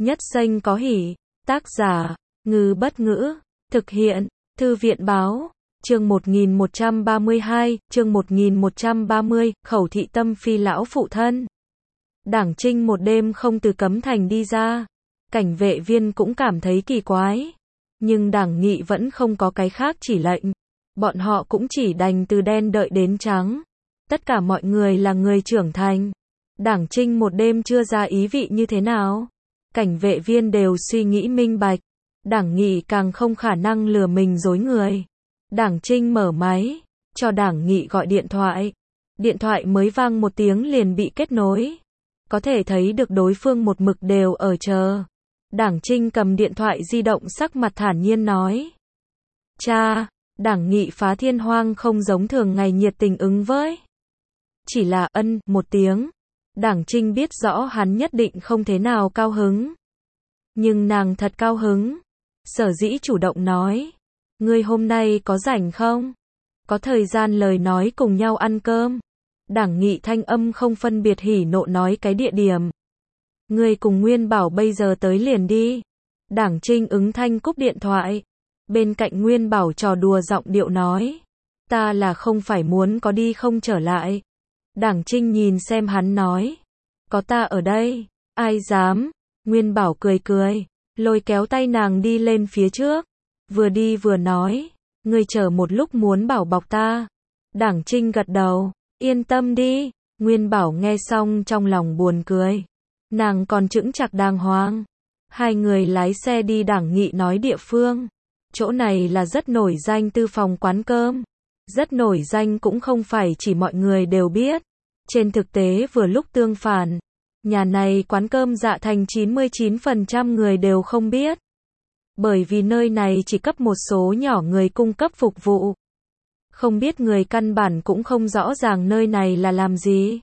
Nhất Xanh có hỉ. Tác giả, Ngư Bất Ngữ. Thực hiện, Thư viện Báo. Chương 1132, chương 1130, khẩu thị tâm phi lão phụ thân. Đảng Trinh một đêm không từ Cấm Thành đi ra. Cảnh vệ viên cũng cảm thấy kỳ quái. Nhưng Đảng Nghị vẫn không có cái khác chỉ lệnh. Bọn họ cũng chỉ đành từ đen đợi đến trắng. Tất cả mọi người là người trưởng thành. Đảng Trinh một đêm chưa ra ý vị như thế nào. Cảnh vệ viên đều suy nghĩ minh bạch. Đảng Nghị càng không khả năng lừa mình dối người. Đảng Trinh mở máy, cho Đảng Nghị gọi điện thoại. Điện thoại mới vang một tiếng liền bị kết nối. Có thể thấy được đối phương một mực đều ở chờ. Đảng Trinh cầm điện thoại di động sắc mặt thản nhiên nói. Cha, Đảng Nghị phá thiên hoang không giống thường ngày nhiệt tình ứng với. Chỉ là ân một tiếng. Đảng Trinh biết rõ hắn nhất định không thế nào cao hứng. Nhưng nàng thật cao hứng. Sở dĩ chủ động nói. Ngươi hôm nay có rảnh không? Có thời gian lời nói cùng nhau ăn cơm. Đảng Nghị thanh âm không phân biệt hỉ nộ nói cái địa điểm. Ngươi cùng Nguyên Bảo bây giờ tới liền đi. Đảng Trinh ứng thanh cúp điện thoại. Bên cạnh Nguyên Bảo trò đùa giọng điệu nói. Ta là không phải muốn có đi không trở lại. Đảng Trinh nhìn xem hắn nói. Có ta ở đây, ai dám. Nguyên Bảo cười cười, lôi kéo tay nàng đi lên phía trước. Vừa đi vừa nói. Ngươi chờ một lúc muốn bảo bọc ta. Đảng Trinh gật đầu. Yên tâm đi. Nguyên Bảo nghe xong trong lòng buồn cười. Nàng còn chững chạc đàng hoàng. Hai người lái xe đi Đảng Nghị nói địa phương. Chỗ này là rất nổi danh tư phòng quán cơm. Rất nổi danh cũng không phải chỉ mọi người đều biết. Trên thực tế vừa lúc tương phản. Nhà này quán cơm Dạ Thành 99% người đều không biết. Bởi vì nơi này chỉ cấp một số nhỏ người cung cấp phục vụ. Không biết người căn bản cũng không rõ ràng nơi này là làm gì.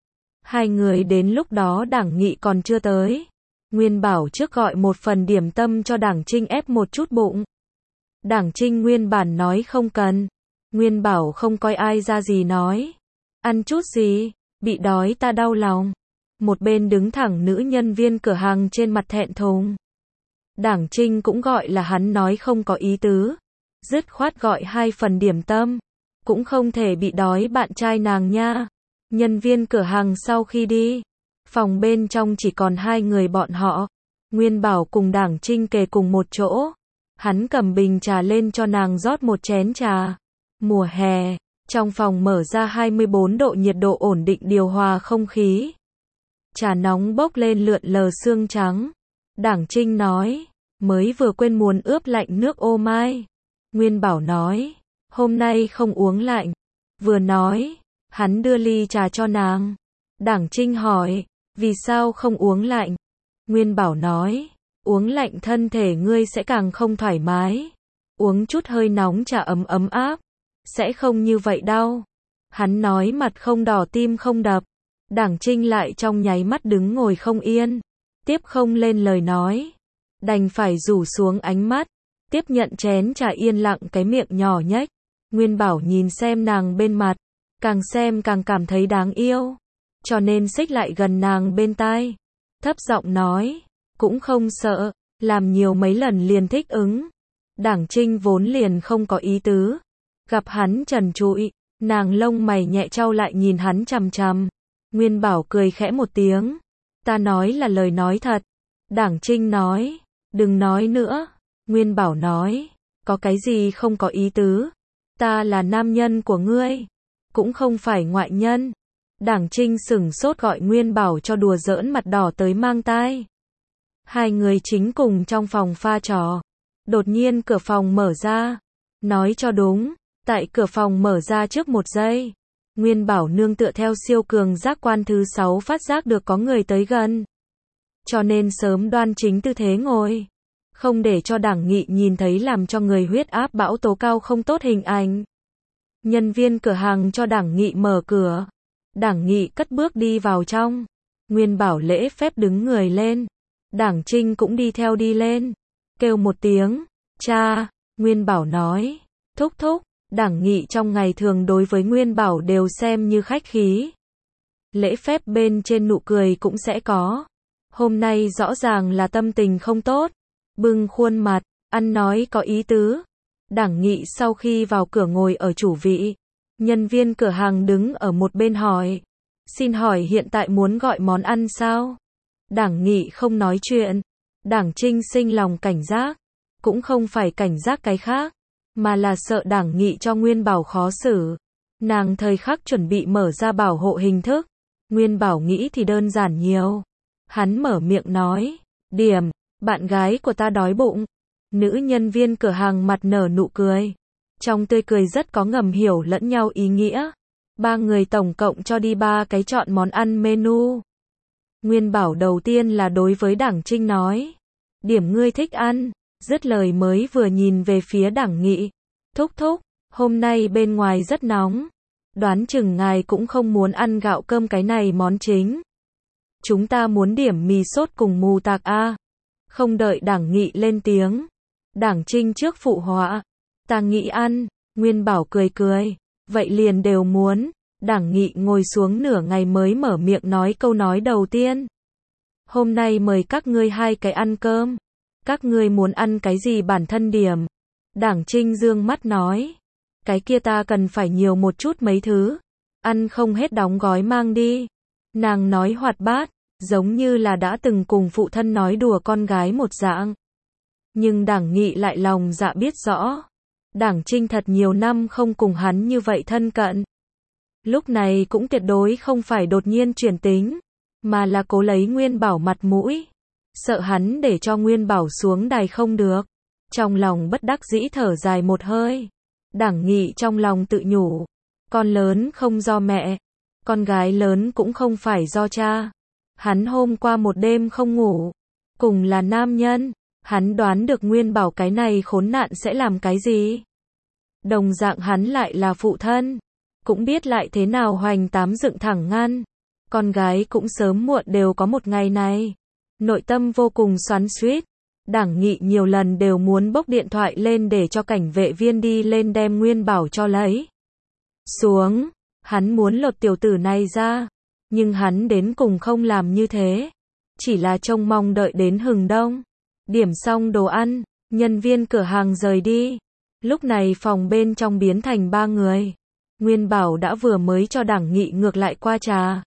Hai người đến lúc đó Đảng Nghị còn chưa tới. Nguyên Bảo trước gọi một phần điểm tâm cho Đảng Trinh ép một chút bụng. Đảng Trinh nguyên bản nói không cần. Nguyên Bảo không coi ai ra gì nói. Ăn chút gì, bị đói ta đau lòng. Một bên đứng thẳng nữ nhân viên cửa hàng trên mặt thẹn thùng. Đảng Trinh cũng gọi là hắn nói không có ý tứ. Dứt khoát gọi 2 phần điểm tâm. Cũng không thể bị đói bạn trai nàng nha. Nhân viên cửa hàng sau khi đi. Phòng bên trong chỉ còn 2 người bọn họ. Nguyên Bảo cùng Đảng Trinh kề cùng một chỗ. Hắn cầm bình trà lên cho nàng rót một chén trà. Mùa hè. Trong phòng mở ra 24 độ nhiệt độ ổn định điều hòa không khí. Trà nóng bốc lên lượn lờ sương trắng. Đảng Trinh nói. Mới vừa quên muốn ướp lạnh nước ô mai. Nguyên Bảo nói. Hôm nay không uống lạnh. Vừa nói. Hắn đưa ly trà cho nàng. Đảng Trinh hỏi. Vì sao không uống lạnh? Nguyên Bảo nói. Uống lạnh thân thể ngươi sẽ càng không thoải mái. Uống chút hơi nóng trà ấm ấm áp. Sẽ không như vậy đâu. Hắn nói mặt không đỏ tim không đập. Đảng Trinh lại trong nháy mắt đứng ngồi không yên. Tiếp không lên lời nói. Đành phải rủ xuống ánh mắt. Tiếp nhận chén trà yên lặng cái miệng nhỏ nhếch. Nguyên Bảo nhìn xem nàng bên mặt. Càng xem càng cảm thấy đáng yêu. Cho nên xích lại gần nàng bên tai. Thấp giọng nói. Cũng không sợ. Làm nhiều mấy lần liền thích ứng. Đảng Trinh vốn liền không có ý tứ. Gặp hắn trần trụi. Nàng lông mày nhẹ chau lại nhìn hắn chằm chằm. Nguyên Bảo cười khẽ một tiếng. Ta nói là lời nói thật. Đảng Trinh nói. Đừng nói nữa. Nguyên Bảo nói. Có cái gì không có ý tứ. Ta là nam nhân của ngươi. Cũng không phải ngoại nhân. Đảng Trinh sửng sốt gọi Nguyên Bảo cho đùa giỡn mặt đỏ tới mang tai. Hai người chính cùng trong phòng pha trò. Đột nhiên cửa phòng mở ra. Nói cho đúng. Tại cửa phòng mở ra trước một giây. Nguyên Bảo nương tựa theo siêu cường giác quan thứ 6 phát giác được có người tới gần. Cho nên sớm đoan chính tư thế ngồi. Không để cho Đảng Nghị nhìn thấy làm cho người huyết áp bão tố cao không tốt hình ảnh. Nhân viên cửa hàng cho Đảng Nghị mở cửa. Đảng Nghị cất bước đi vào trong. Nguyên Bảo lễ phép đứng người lên. Đảng Trinh cũng đi theo đi lên. Kêu một tiếng. Cha. Nguyên Bảo nói. Thúc thúc. Đảng Nghị trong ngày thường đối với Nguyên Bảo đều xem như khách khí. Lễ phép bên trên nụ cười cũng sẽ có. Hôm nay rõ ràng là tâm tình không tốt. Bưng khuôn mặt, ăn nói có ý tứ. Đảng Nghị sau khi vào cửa ngồi ở chủ vị. Nhân viên cửa hàng đứng ở một bên hỏi. Xin hỏi hiện tại muốn gọi món ăn sao? Đảng Nghị không nói chuyện. Đảng Trinh sinh lòng cảnh giác. Cũng không phải cảnh giác cái khác, mà là sợ Đảng Nghị cho Nguyên Bảo khó xử. Nàng thời khắc chuẩn bị mở ra bảo hộ hình thức. Nguyên Bảo nghĩ thì đơn giản nhiều. Hắn mở miệng nói, Điểm, bạn gái của ta đói bụng. Nữ nhân viên cửa hàng mặt nở nụ cười. Trong tươi cười rất có ngầm hiểu lẫn nhau ý nghĩa. Ba người tổng cộng cho đi 3 cái chọn món ăn menu. Nguyên Bảo đầu tiên là đối với Đảng Trinh nói. Điểm ngươi thích ăn. Dứt lời mới vừa nhìn về phía Đảng Nghị. Thúc thúc, hôm nay bên ngoài rất nóng. Đoán chừng ngài cũng không muốn ăn gạo cơm cái này món chính. Chúng ta muốn điểm mì sốt cùng mù tạc a. Không đợi Đảng Nghị lên tiếng. Đảng Trinh trước phụ họa. Ta nghĩ ăn. Nguyên Bảo cười cười. Vậy liền đều muốn. Đảng Nghị ngồi xuống nửa ngày mới mở miệng nói câu nói đầu tiên. Hôm nay mời các ngươi 2 cái ăn cơm. Các ngươi muốn ăn cái gì bản thân điểm. Đảng Trinh dương mắt nói. Cái kia ta cần phải nhiều một chút mấy thứ. Ăn không hết đóng gói mang đi. Nàng nói hoạt bát, giống như là đã từng cùng phụ thân nói đùa con gái một dạng. Nhưng Đảng Nghị lại lòng dạ biết rõ. Đảng Trinh thật nhiều năm không cùng hắn như vậy thân cận. Lúc này cũng tuyệt đối không phải đột nhiên chuyển tính, mà là cố lấy Nguyên Bảo mặt mũi. Sợ hắn để cho Nguyên Bảo xuống đài không được. Trong lòng bất đắc dĩ thở dài một hơi. Đảng Nghị trong lòng tự nhủ. Con lớn không do mẹ. Con gái lớn cũng không phải do cha. Hắn hôm qua một đêm không ngủ. Cùng là nam nhân. Hắn đoán được Nguyên Bảo cái này khốn nạn sẽ làm cái gì. Đồng dạng hắn lại là phụ thân. Cũng biết lại thế nào hoành tám dựng thẳng ngăn. Con gái cũng sớm muộn đều có một ngày này. Nội tâm vô cùng xoắn xuýt. Đảng Nghị nhiều lần đều muốn bốc điện thoại lên để cho cảnh vệ viên đi lên đem Nguyên Bảo cho lấy xuống. Hắn muốn lột tiểu tử này ra. Nhưng hắn đến cùng không làm như thế. Chỉ là trông mong đợi đến hừng đông. Điểm xong đồ ăn, nhân viên cửa hàng rời đi. Lúc này phòng bên trong biến thành 3 người. Nguyên Bảo đã vừa mới cho Đảng Nghị ngược lại qua trà.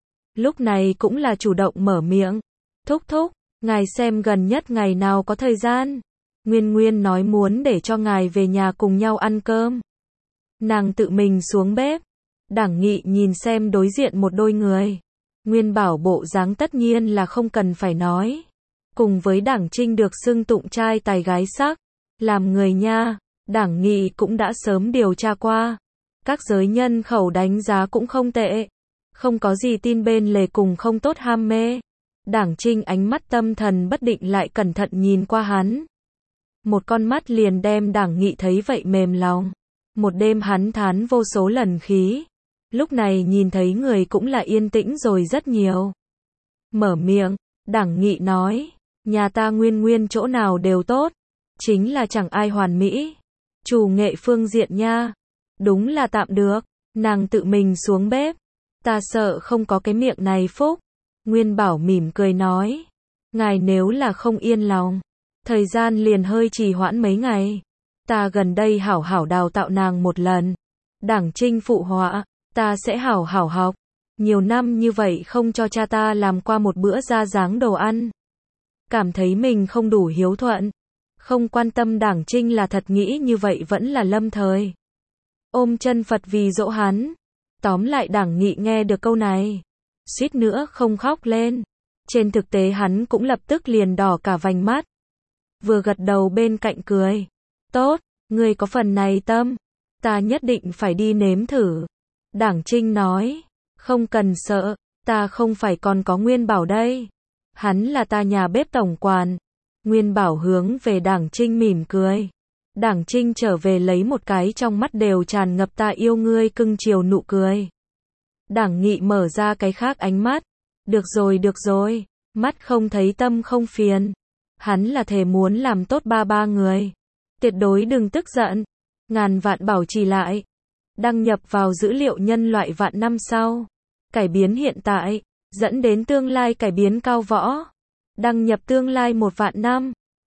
Lúc này cũng là chủ động mở miệng. Thúc thúc, ngài xem gần nhất ngày nào có thời gian. Nguyên nói muốn để cho ngài về nhà cùng nhau ăn cơm. Nàng tự mình xuống bếp. Đảng Nghị nhìn xem đối diện một đôi người. Nguyên Bảo bộ dáng tất nhiên là không cần phải nói. Cùng với Đảng Trinh được xưng tụng trai tài gái sắc. Làm người nha, Đảng Nghị cũng đã sớm điều tra qua. Các giới nhân khẩu đánh giá cũng không tệ. Không có gì tin bên lề cùng không tốt ham mê. Đảng Trinh ánh mắt tâm thần bất định lại cẩn thận nhìn qua hắn. Một con mắt liền đem Đảng Nghị thấy vậy mềm lòng. Một đêm hắn thán vô số lần khí. Lúc này nhìn thấy người cũng là yên tĩnh rồi rất nhiều. Mở miệng, Đảng Nghị nói. Nhà ta Nguyên chỗ nào đều tốt. Chính là chẳng ai hoàn mỹ. Chủ nghệ phương diện nha. Đúng là tạm được. Nàng tự mình xuống bếp. Ta sợ không có cái miệng này phúc. Nguyên Bảo mỉm cười nói. Ngài nếu là không yên lòng. Thời gian liền hơi trì hoãn mấy ngày. Ta gần đây hảo hảo đào tạo nàng một lần. Đảng Trinh phụ họa. Ta sẽ hảo hảo học. Nhiều năm như vậy không cho cha ta làm qua một bữa ra dáng đồ ăn. Cảm thấy mình không đủ hiếu thuận. Không quan tâm Đảng Trinh là thật nghĩ như vậy vẫn là lâm thời. Ôm chân Phật vì dỗ hắn. Tóm lại Đảng Nghị nghe được câu này. Suýt nữa không khóc lên. Trên thực tế hắn cũng lập tức liền đỏ cả vành mắt. Vừa gật đầu bên cạnh cười. Tốt, ngươi có phần này tâm. Ta nhất định phải đi nếm thử. Đảng Trinh nói. Không cần sợ, ta không phải còn có Nguyên Bảo đây. Hắn là ta nhà bếp tổng quản. Nguyên Bảo hướng về Đảng Trinh mỉm cười. Đảng Trinh trở về lấy một cái trong mắt đều tràn ngập ta yêu ngươi cưng chiều nụ cười. Đảng Nghị mở ra cái khác ánh mắt. Được rồi. Mắt không thấy tâm không phiền. Hắn là thề muốn làm tốt ba người. Tuyệt đối đừng tức giận. Ngàn vạn bảo trì lại. Đăng nhập vào dữ liệu nhân loại vạn năm sau. Cải biến hiện tại. Dẫn đến tương lai cải biến cao võ. Đăng nhập tương lai 1 vạn năm.